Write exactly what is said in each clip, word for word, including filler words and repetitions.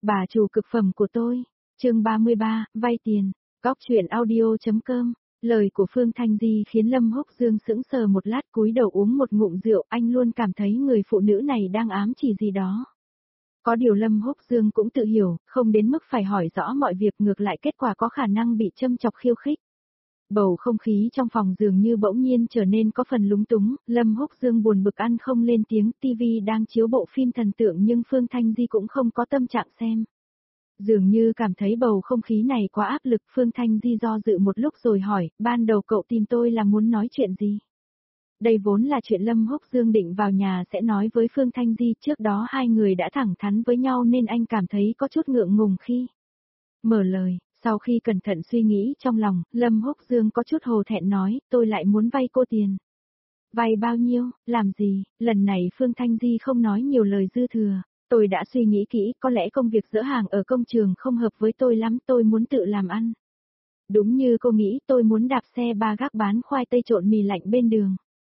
Bà chủ cực phẩm của tôi. Chương ba mươi ba, vay tiền. Góc truyện audio.com. Lời của Phương Thanh Di khiến Lâm Húc Dương sững sờ một lát, cúi đầu uống một ngụm rượu, anh luôn cảm thấy người phụ nữ này đang ám chỉ gì đó. Có điều Lâm Húc Dương cũng tự hiểu, không đến mức phải hỏi rõ mọi việc, ngược lại kết quả có khả năng bị châm chọc khiêu khích. Bầu không khí trong phòng dường như bỗng nhiên trở nên có phần lúng túng, Lâm Húc Dương buồn bực ăn không lên tiếng, tivi đang chiếu bộ phim thần tượng nhưng Phương Thanh Di cũng không có tâm trạng xem. Dường như cảm thấy bầu không khí này quá áp lực, Phương Thanh Di do dự một lúc rồi hỏi, ban đầu cậu tìm tôi là muốn nói chuyện gì? Đây vốn là chuyện Lâm Húc Dương định vào nhà sẽ nói với Phương Thanh Di, trước đó hai người đã thẳng thắn với nhau nên anh cảm thấy có chút ngượng ngùng khi mở lời. Sau khi cẩn thận suy nghĩ trong lòng, Lâm Húc Dương có chút hổ thẹn nói, tôi lại muốn vay cô tiền. Vay bao nhiêu, làm gì? Lần này Phương Thanh Di không nói nhiều lời dư thừa. Tôi đã suy nghĩ kỹ, có lẽ công việc dỡ hàng ở công trường không hợp với tôi lắm, tôi muốn tự làm ăn. Đúng như cô nghĩ, tôi muốn đạp xe ba gác bán khoai tây trộn mì lạnh bên đường.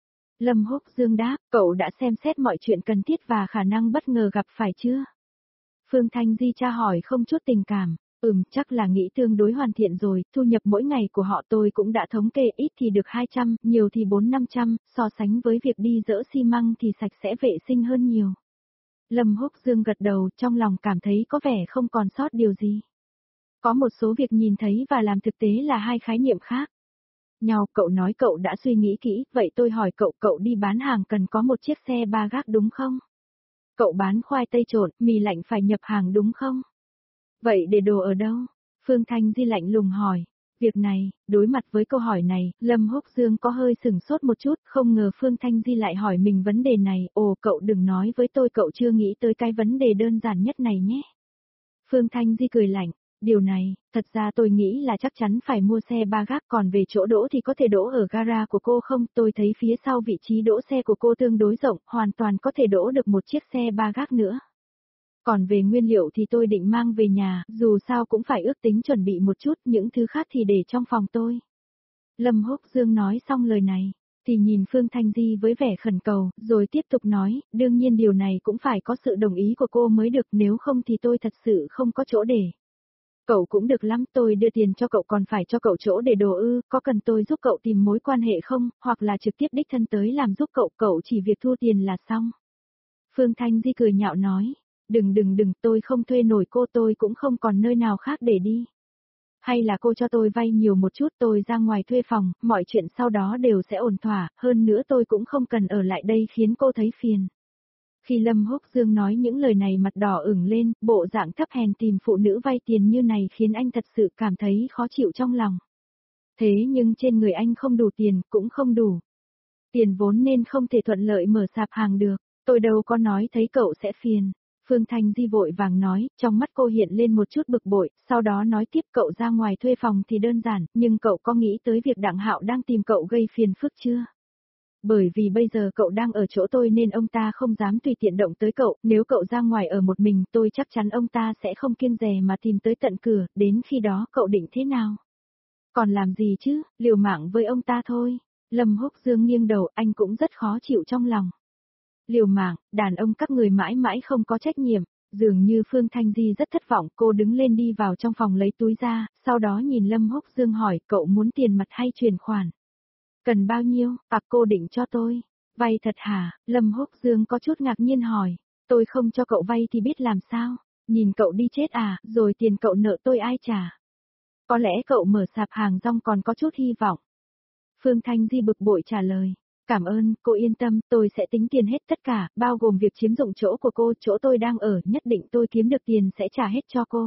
Lâm Húc Dương đáp, cậu đã xem xét mọi chuyện cần thiết và khả năng bất ngờ gặp phải chưa? Phương Thanh Di tra hỏi không chút tình cảm. Ừm, chắc là nghĩ tương đối hoàn thiện rồi, thu nhập mỗi ngày của họ tôi cũng đã thống kê, ít thì được hai trăm, nhiều thì bốn năm trăm, so sánh với việc đi dỡ xi măng thì sạch sẽ vệ sinh hơn nhiều. Lâm Húc Dương gật đầu, trong lòng cảm thấy có vẻ không còn sót điều gì. Có một số việc nhìn thấy và làm thực tế là hai khái niệm khác nhau. Cậu nói cậu đã suy nghĩ kỹ, vậy tôi hỏi cậu, cậu đi bán hàng cần có một chiếc xe ba gác đúng không? Cậu bán khoai tây trộn, mì lạnh phải nhập hàng đúng không? Vậy để đồ ở đâu? Phương Thanh Di lạnh lùng hỏi. Việc này, đối mặt với câu hỏi này, Lâm Húc Dương có hơi sửng sốt một chút, không ngờ Phương Thanh Di lại hỏi mình vấn đề này, ồ cậu đừng nói với tôi cậu chưa nghĩ tới cái vấn đề đơn giản nhất này nhé. Phương Thanh Di cười lạnh, điều này, thật ra tôi nghĩ là chắc chắn phải mua xe ba gác, còn về chỗ đỗ thì có thể đỗ ở gara của cô không, tôi thấy phía sau vị trí đỗ xe của cô tương đối rộng, hoàn toàn có thể đỗ được một chiếc xe ba gác nữa. Còn về nguyên liệu thì tôi định mang về nhà, dù sao cũng phải ước tính chuẩn bị một chút, những thứ khác thì để trong phòng tôi. Lâm Húc Dương nói xong lời này, thì nhìn Phương Thanh Di với vẻ khẩn cầu, rồi tiếp tục nói, đương nhiên điều này cũng phải có sự đồng ý của cô mới được, nếu không thì tôi thật sự không có chỗ để. Cậu cũng được lắm, tôi đưa tiền cho cậu còn phải cho cậu chỗ để đồ ư, có cần tôi giúp cậu tìm mối quan hệ không, hoặc là trực tiếp đích thân tới làm giúp cậu, cậu chỉ việc thu tiền là xong. Phương Thanh Di cười nhạo nói. Đừng đừng đừng, tôi không thuê nổi cô, tôi cũng không còn nơi nào khác để đi. Hay là cô cho tôi vay nhiều một chút, tôi ra ngoài thuê phòng, mọi chuyện sau đó đều sẽ ổn thỏa, hơn nữa tôi cũng không cần ở lại đây khiến cô thấy phiền. Khi Lâm Húc Dương nói những lời này mặt đỏ ửng lên, bộ dạng thấp hèn tìm phụ nữ vay tiền như này khiến anh thật sự cảm thấy khó chịu trong lòng. Thế nhưng trên người anh không đủ tiền, cũng không đủ tiền vốn nên không thể thuận lợi mở sạp hàng được, tôi đâu có nói thấy cậu sẽ phiền. Phương Thanh Di vội vàng nói, trong mắt cô hiện lên một chút bực bội, sau đó nói tiếp cậu ra ngoài thuê phòng thì đơn giản, nhưng cậu có nghĩ tới việc Đặng Hạo đang tìm cậu gây phiền phức chưa? Bởi vì bây giờ cậu đang ở chỗ tôi nên ông ta không dám tùy tiện động tới cậu, nếu cậu ra ngoài ở một mình tôi chắc chắn ông ta sẽ không kiêng dè mà tìm tới tận cửa, đến khi đó cậu định thế nào? Còn làm gì chứ, liều mạng với ông ta thôi. Lâm Húc Dương nghiêng đầu, anh cũng rất khó chịu trong lòng. Liều mạng, đàn ông các người mãi mãi không có trách nhiệm, dường như Phương Thanh Di rất thất vọng, cô đứng lên đi vào trong phòng lấy túi ra, sau đó nhìn Lâm Húc Dương hỏi, cậu muốn tiền mặt hay chuyển khoản? Cần bao nhiêu, à cô định cho tôi? Vay thật hả? Lâm Húc Dương có chút ngạc nhiên hỏi, tôi không cho cậu vay thì biết làm sao? Nhìn cậu đi chết à, rồi tiền cậu nợ tôi ai trả? Có lẽ cậu mở sạp hàng rong còn có chút hy vọng. Phương Thanh Di bực bội trả lời. Cảm ơn, cô yên tâm, tôi sẽ tính tiền hết tất cả, bao gồm việc chiếm dụng chỗ của cô, chỗ tôi đang ở, nhất định tôi kiếm được tiền sẽ trả hết cho cô.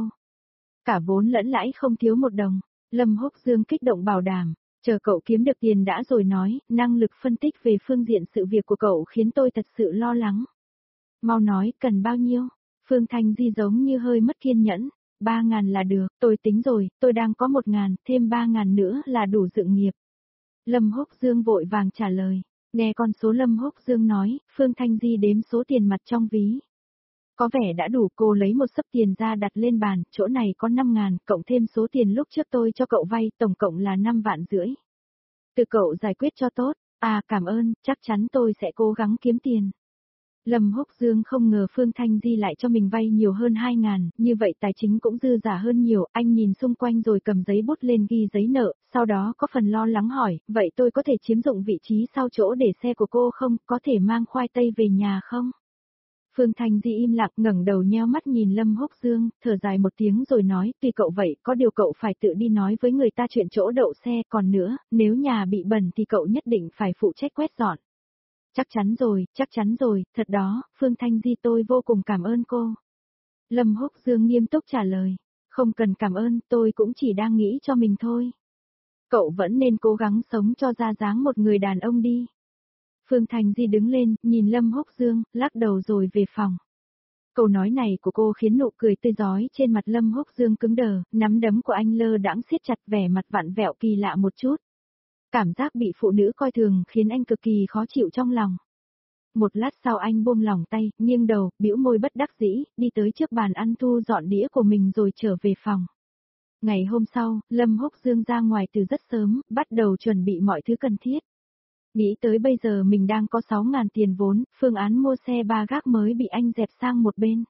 Cả vốn lẫn lãi không thiếu một đồng. Lâm Húc Dương kích động bảo đảm, chờ cậu kiếm được tiền đã rồi nói, năng lực phân tích về phương diện sự việc của cậu khiến tôi thật sự lo lắng. Mau nói, cần bao nhiêu? Phương Thanh Di giống như hơi mất kiên nhẫn. Ba ngàn là được, tôi tính rồi, tôi đang có một ngàn, thêm ba ngàn nữa là đủ dựng nghiệp. Lâm Húc Dương vội vàng trả lời. Nghe con số Lâm Húc Dương nói, Phương Thanh Di đếm số tiền mặt trong ví. Có vẻ đã đủ, cô lấy một xấp tiền ra đặt lên bàn, chỗ này có năm ngàn, cộng thêm số tiền lúc trước tôi cho cậu vay, tổng cộng là năm vạn rưỡi. Từ cậu giải quyết cho tốt, à cảm ơn, chắc chắn tôi sẽ cố gắng kiếm tiền. Lâm Húc Dương không ngờ Phương Thanh Di lại cho mình vay nhiều hơn hai ngàn, như vậy tài chính cũng dư giả hơn nhiều, anh nhìn xung quanh rồi cầm giấy bút lên ghi giấy nợ, sau đó có phần lo lắng hỏi, vậy tôi có thể chiếm dụng vị trí sau chỗ để xe của cô không, có thể mang khoai tây về nhà không? Phương Thanh Di im lặng ngẩng đầu nheo mắt nhìn Lâm Húc Dương, thở dài một tiếng rồi nói, tùy cậu vậy, có điều cậu phải tự đi nói với người ta chuyện chỗ đậu xe, còn nữa, nếu nhà bị bẩn thì cậu nhất định phải phụ trách quét dọn. Chắc chắn rồi, chắc chắn rồi, thật đó, Phương Thanh Di tôi vô cùng cảm ơn cô. Lâm Húc Dương nghiêm túc trả lời, không cần cảm ơn, tôi cũng chỉ đang nghĩ cho mình thôi. Cậu vẫn nên cố gắng sống cho ra dáng một người đàn ông đi. Phương Thanh Di đứng lên, nhìn Lâm Húc Dương, lắc đầu rồi về phòng. Câu nói này của cô khiến nụ cười tươi rói trên mặt Lâm Húc Dương cứng đờ, nắm đấm của anh lơ đãng siết chặt, vẻ mặt vặn vẹo kỳ lạ một chút. Cảm giác bị phụ nữ coi thường khiến anh cực kỳ khó chịu trong lòng. Một lát sau anh buông lỏng tay, nghiêng đầu, bĩu môi bất đắc dĩ, đi tới trước bàn ăn thu dọn đĩa của mình rồi trở về phòng. Ngày hôm sau, Lâm Húc Dương ra ngoài từ rất sớm, bắt đầu chuẩn bị mọi thứ cần thiết. Nghĩ tới bây giờ mình đang có sáu ngàn tiền vốn, phương án mua xe ba gác mới bị anh dẹp sang một bên.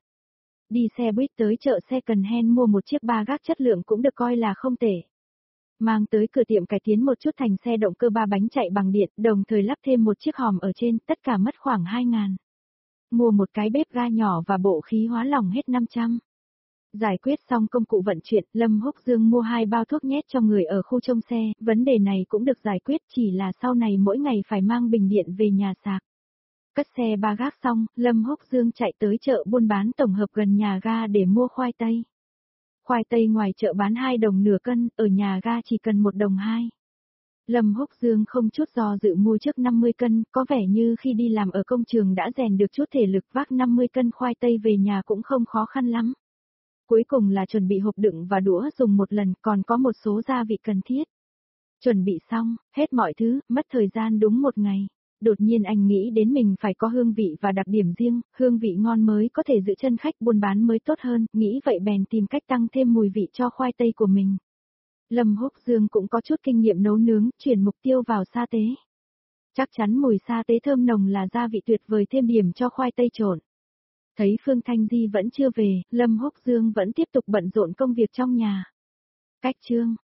Đi xe buýt tới chợ second hand mua một chiếc ba gác chất lượng cũng được coi là không tệ. Mang tới cửa tiệm cải tiến một chút thành xe động cơ ba bánh chạy bằng điện, đồng thời lắp thêm một chiếc hòm ở trên, tất cả mất khoảng hai ngàn. Mua một cái bếp ga nhỏ và bộ khí hóa lỏng hết năm trăm. Giải quyết xong công cụ vận chuyển, Lâm Húc Dương mua hai bao thuốc nhét cho người ở khu trông xe, vấn đề này cũng được giải quyết, chỉ là sau này mỗi ngày phải mang bình điện về nhà sạc. Cất xe ba gác xong, Lâm Húc Dương chạy tới chợ buôn bán tổng hợp gần nhà ga để mua khoai tây. Khoai tây ngoài chợ bán hai đồng nửa cân, ở nhà ga chỉ cần một đồng hai. Lâm Húc Dương không chút do dự mua trước năm mươi cân, có vẻ như khi đi làm ở công trường đã rèn được chút thể lực, vác năm mươi cân khoai tây về nhà cũng không khó khăn lắm. Cuối cùng là chuẩn bị hộp đựng và đũa dùng một lần, còn có một số gia vị cần thiết. Chuẩn bị xong, hết mọi thứ, mất thời gian đúng một ngày. Đột nhiên anh nghĩ đến mình phải có hương vị và đặc điểm riêng, hương vị ngon mới có thể giữ chân khách buôn bán mới tốt hơn, nghĩ vậy bèn tìm cách tăng thêm mùi vị cho khoai tây của mình. Lâm Húc Dương cũng có chút kinh nghiệm nấu nướng, chuyển mục tiêu vào sa tế. Chắc chắn mùi sa tế thơm nồng là gia vị tuyệt vời thêm điểm cho khoai tây trộn. Thấy Phương Thanh Di vẫn chưa về, Lâm Húc Dương vẫn tiếp tục bận rộn công việc trong nhà. Cách chương